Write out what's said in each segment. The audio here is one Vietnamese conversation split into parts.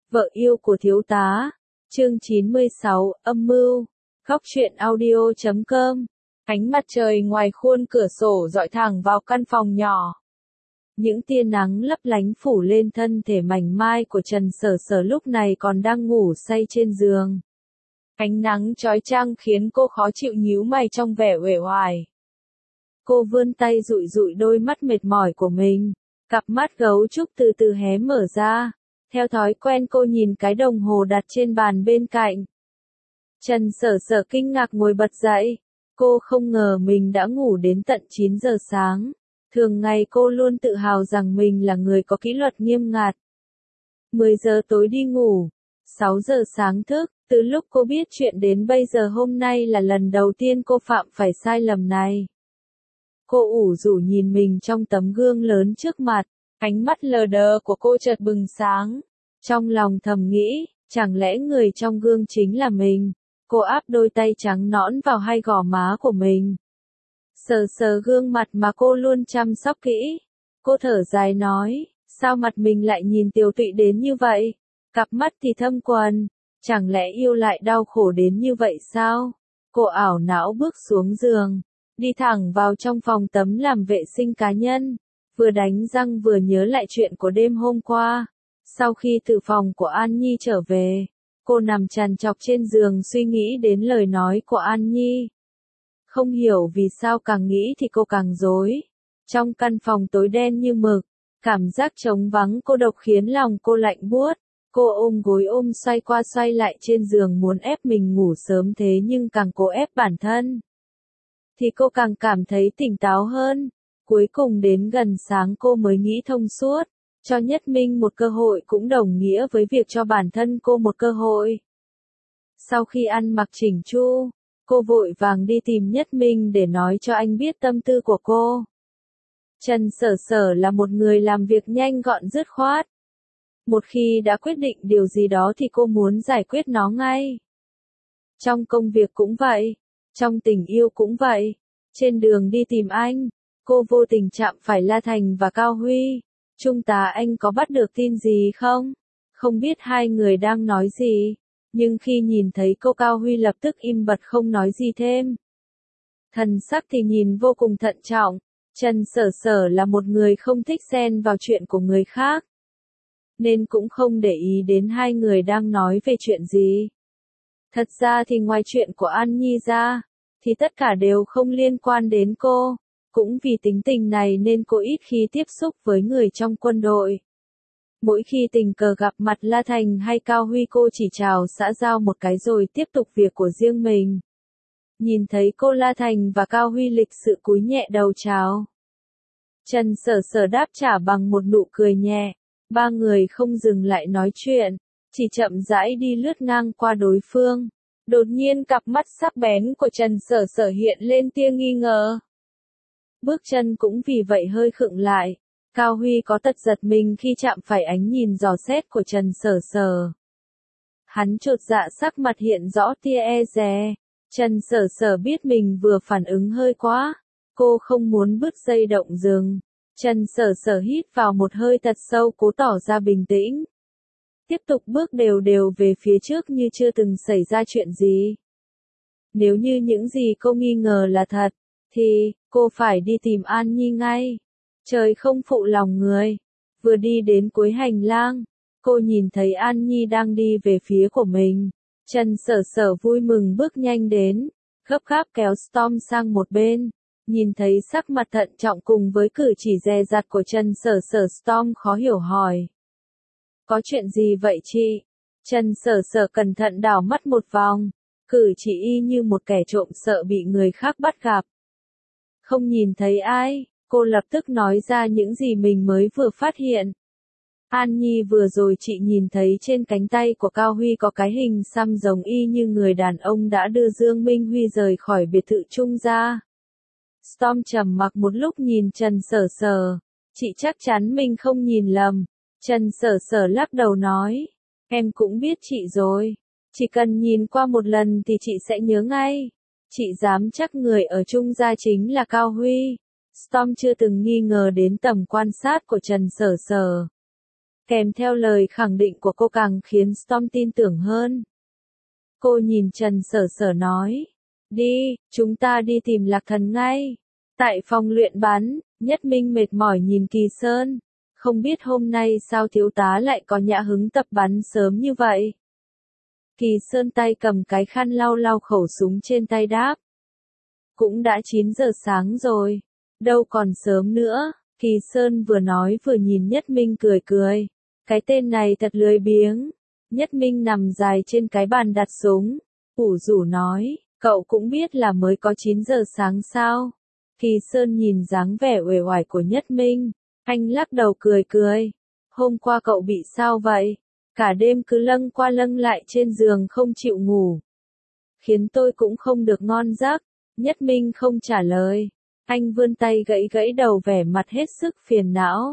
Vợ yêu của thiếu tá. Chương 96, âm mưu. Góc truyện audio.com. Ánh mặt trời ngoài khuôn cửa sổ dọi thẳng vào căn phòng nhỏ. Những tia nắng lấp lánh phủ lên thân thể mảnh mai của Trần Sở Sở lúc này còn đang ngủ say trên giường. Ánh nắng chói chang khiến cô khó chịu nhíu mày trong vẻ uể oải. Cô vươn tay dụi dụi đôi mắt mệt mỏi của mình. Cặp mắt gấu trúc từ từ hé mở ra. Theo thói quen cô nhìn cái đồng hồ đặt trên bàn bên cạnh. Trần Sở Sở kinh ngạc ngồi bật dậy. Cô không ngờ mình đã ngủ đến tận 9 giờ sáng. Thường ngày cô luôn tự hào rằng mình là người có kỷ luật nghiêm ngặt. 10 giờ tối đi ngủ, 6 giờ sáng thức. Từ lúc cô biết chuyện đến bây giờ hôm nay là lần đầu tiên cô phạm phải sai lầm này. Cô ủ rũ nhìn mình trong tấm gương lớn trước mặt. Ánh mắt lờ đờ của cô chợt bừng sáng. Trong lòng thầm nghĩ, chẳng lẽ người trong gương chính là mình? Cô áp đôi tay trắng nõn vào hai gò má của mình. Sờ sờ gương mặt mà cô luôn chăm sóc kỹ. Cô thở dài nói, sao mặt mình lại nhìn tiều tụy đến như vậy? Cặp mắt thì thâm quầng, chẳng lẽ yêu lại đau khổ đến như vậy sao? Cô ảo não bước xuống giường, đi thẳng vào trong phòng tắm làm vệ sinh cá nhân. Vừa đánh răng vừa nhớ lại chuyện của đêm hôm qua. Sau khi từ phòng của An Nhi trở về, cô nằm trằn trọc trên giường suy nghĩ đến lời nói của An Nhi. Không hiểu vì sao càng nghĩ thì cô càng rối. Trong căn phòng tối đen như mực, cảm giác trống vắng cô độc khiến lòng cô lạnh buốt. Cô ôm gối ôm xoay qua xoay lại trên giường muốn ép mình ngủ sớm thế nhưng càng cố ép bản thân, thì cô càng cảm thấy tỉnh táo hơn. Cuối cùng đến gần sáng cô mới nghĩ thông suốt. Cho Nhất Minh một cơ hội cũng đồng nghĩa với việc cho bản thân cô một cơ hội. Sau khi ăn mặc chỉnh chu, cô vội vàng đi tìm Nhất Minh để nói cho anh biết tâm tư của cô. Trần Sở Sở là một người làm việc nhanh gọn dứt khoát. Một khi đã quyết định điều gì đó thì cô muốn giải quyết nó ngay. Trong công việc cũng vậy, trong tình yêu cũng vậy. Trên đường đi tìm anh, cô vô tình chạm phải La Thành và Cao Huy. Trung tá anh có bắt được tin gì không? Không biết hai người đang nói gì, nhưng khi nhìn thấy cô Cao Huy lập tức im bặt không nói gì thêm. Thần sắc thì nhìn vô cùng thận trọng. Trần Sở Sở là một người không thích xen vào chuyện của người khác, nên cũng không để ý đến hai người đang nói về chuyện gì. Thật ra thì ngoài chuyện của An Nhi ra, thì tất cả đều không liên quan đến cô. Cũng vì tính tình này nên cô ít khi tiếp xúc với người trong quân đội. Mỗi khi tình cờ gặp mặt La Thành hay Cao Huy cô chỉ chào xã giao một cái rồi tiếp tục việc của riêng mình. Nhìn thấy cô La Thành và Cao Huy lịch sự cúi nhẹ đầu chào. Trần Sở Sở đáp trả bằng một nụ cười nhẹ. Ba người không dừng lại nói chuyện, chỉ chậm rãi đi lướt ngang qua đối phương. Đột nhiên cặp mắt sắc bén của Trần Sở Sở hiện lên tia nghi ngờ. Bước chân cũng vì vậy hơi khựng lại. Cao Huy có tật giật mình khi chạm phải ánh nhìn dò xét của Trần Sở Sở. Hắn chột dạ sắc mặt hiện rõ tia e dè. Trần Sở Sở biết mình vừa phản ứng hơi quá. Cô không muốn bứt dây động rừng. Trần Sở Sở hít vào một hơi thật sâu cố tỏ ra bình tĩnh. Tiếp tục bước đều đều về phía trước như chưa từng xảy ra chuyện gì. Nếu như những gì cô nghi ngờ là thật, thì cô phải đi tìm An Nhi ngay. Trời không phụ lòng người. Vừa đi đến cuối hành lang, cô nhìn thấy An Nhi đang đi về phía của mình. Trần Sở Sở vui mừng bước nhanh đến, gấp gáp kéo Storm sang một bên. Nhìn thấy sắc mặt thận trọng cùng với cử chỉ dè dặt của Trần Sở Sở, Storm khó hiểu hỏi. Có chuyện gì vậy chị? Trần Sở Sở cẩn thận đảo mắt một vòng, cử chỉ y như một kẻ trộm sợ bị người khác bắt gặp. Không nhìn thấy ai, cô lập tức nói ra những gì mình mới vừa phát hiện. An Nhi vừa rồi chị nhìn thấy trên cánh tay của Cao Huy có cái hình xăm giống y như người đàn ông đã đưa Dương Minh Huy rời khỏi biệt thự Trung gia. Storm trầm mặc một lúc nhìn Trần Sở Sở. Chị chắc chắn mình không nhìn lầm. Trần Sở Sở lắc đầu nói. Em cũng biết chị rồi. Chỉ cần nhìn qua một lần thì chị sẽ nhớ ngay. Chị dám chắc người ở Trung gia chính là Cao Huy. Storm chưa từng nghi ngờ đến tầm quan sát của Trần Sở Sở. Kèm theo lời khẳng định của cô càng khiến Storm tin tưởng hơn. Cô nhìn Trần Sở Sở nói. Đi, chúng ta đi tìm Lạc Thần ngay. Tại phòng luyện bắn, Nhất Minh mệt mỏi nhìn Kỳ Sơn. Không biết hôm nay sao thiếu tá lại có nhã hứng tập bắn sớm như vậy. Kỳ Sơn tay cầm cái khăn lau lau khẩu súng trên tay đáp. Cũng đã 9 giờ sáng rồi. Đâu còn sớm nữa. Kỳ Sơn vừa nói vừa nhìn Nhất Minh cười cười. Cái tên này thật lười biếng. Nhất Minh nằm dài trên cái bàn đặt súng. Ủ rủ nói, cậu cũng biết là mới có 9 giờ sáng sao. Kỳ Sơn nhìn dáng vẻ uể oải của Nhất Minh. Anh lắc đầu cười cười. Hôm qua cậu bị sao vậy? Cả đêm cứ lâng qua lâng lại trên giường không chịu ngủ. Khiến tôi cũng không được ngon giấc. Nhất Minh không trả lời. Anh vươn tay gãy gãy đầu vẻ mặt hết sức phiền não.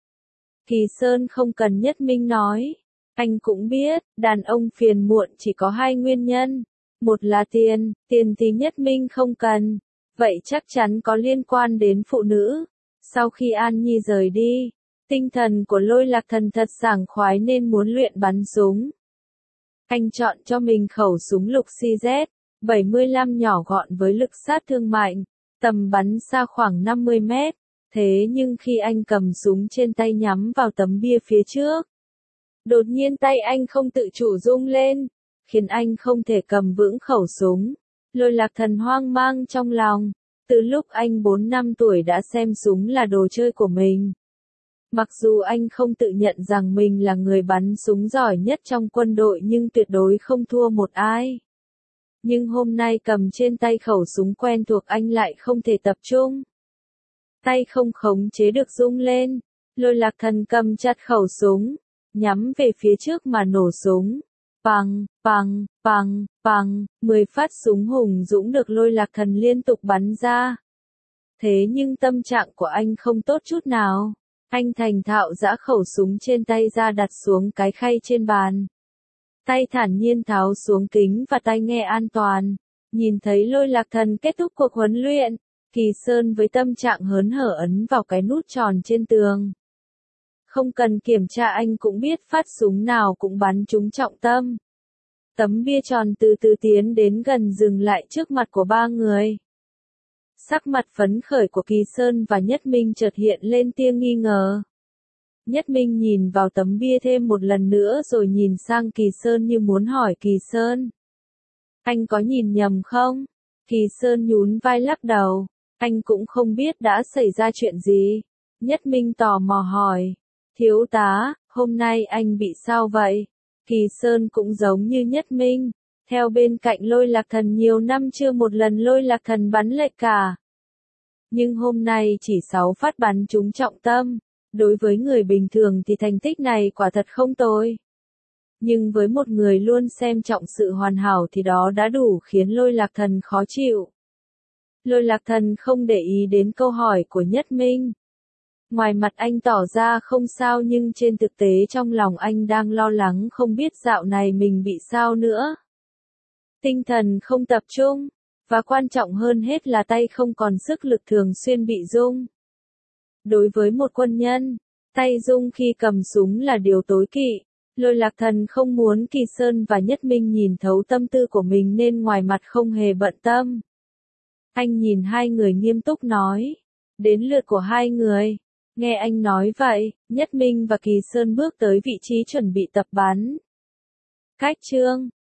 Kỳ Sơn không cần Nhất Minh nói. Anh cũng biết, đàn ông phiền muộn chỉ có hai nguyên nhân. Một là tiền, tiền thì Nhất Minh không cần. Vậy chắc chắn có liên quan đến phụ nữ. Sau khi An Nhi rời đi, tinh thần của Lôi Lạc Thần thật sảng khoái nên muốn luyện bắn súng. Anh chọn cho mình khẩu súng lục CZ 75 nhỏ gọn với lực sát thương mạnh, tầm bắn xa khoảng 50 mét. Thế nhưng khi anh cầm súng trên tay nhắm vào tấm bia phía trước, đột nhiên tay anh không tự chủ rung lên, khiến anh không thể cầm vững khẩu súng. Lôi Lạc Thần hoang mang trong lòng. Từ lúc anh 4 năm tuổi đã xem súng là đồ chơi của mình. Mặc dù anh không tự nhận rằng mình là người bắn súng giỏi nhất trong quân đội nhưng tuyệt đối không thua một ai. Nhưng hôm nay cầm trên tay khẩu súng quen thuộc anh lại không thể tập trung. Tay không khống chế được rung lên. Lôi Lạc Thần cầm chặt khẩu súng, nhắm về phía trước mà nổ súng. Pằng, pằng, pằng, pằng, 10 phát súng hùng dũng được Lôi Lạc Thần liên tục bắn ra. Thế nhưng tâm trạng của anh không tốt chút nào. Anh thành thạo giã khẩu súng trên tay ra đặt xuống cái khay trên bàn. Tay thản nhiên tháo xuống kính và tai nghe an toàn. Nhìn thấy Lôi Lạc Thần kết thúc cuộc huấn luyện, Kỳ Sơn với tâm trạng hớn hở ấn vào cái nút tròn trên tường. Không cần kiểm tra anh cũng biết phát súng nào cũng bắn trúng trọng tâm. Tấm bia tròn từ từ tiến đến gần dừng lại trước mặt của ba người. Sắc mặt phấn khởi của Kỳ Sơn và Nhất Minh chợt hiện lên tia nghi ngờ. Nhất Minh nhìn vào tấm bia thêm một lần nữa rồi nhìn sang Kỳ Sơn như muốn hỏi Kỳ Sơn. Anh có nhìn nhầm không? Kỳ Sơn nhún vai lắc đầu. Anh cũng không biết đã xảy ra chuyện gì. Nhất Minh tò mò hỏi. Thiếu tá, hôm nay anh bị sao vậy? Kỳ Sơn cũng giống như Nhất Minh. Theo bên cạnh Lôi Lạc Thần nhiều năm chưa một lần Lôi Lạc Thần bắn lệch cả. Nhưng hôm nay chỉ 6 phát bắn trúng trọng tâm. Đối với người bình thường thì thành tích này quả thật không tồi. Nhưng với một người luôn xem trọng sự hoàn hảo thì đó đã đủ khiến Lôi Lạc Thần khó chịu. Lôi Lạc Thần không để ý đến câu hỏi của Nhất Minh. Ngoài mặt anh tỏ ra không sao nhưng trên thực tế trong lòng anh đang lo lắng không biết dạo này mình bị sao nữa. Tinh thần không tập trung, và quan trọng hơn hết là tay không còn sức lực thường xuyên bị rung. Đối với một quân nhân, tay rung khi cầm súng là điều tối kỵ. Lôi Lạc Thần không muốn Kỳ Sơn và Nhất Minh nhìn thấu tâm tư của mình nên ngoài mặt không hề bận tâm. Anh nhìn hai người nghiêm túc nói. Đến lượt của hai người. Nghe anh nói vậy, Nhất Minh và Kỳ Sơn bước tới vị trí chuẩn bị tập bắn. Cách chương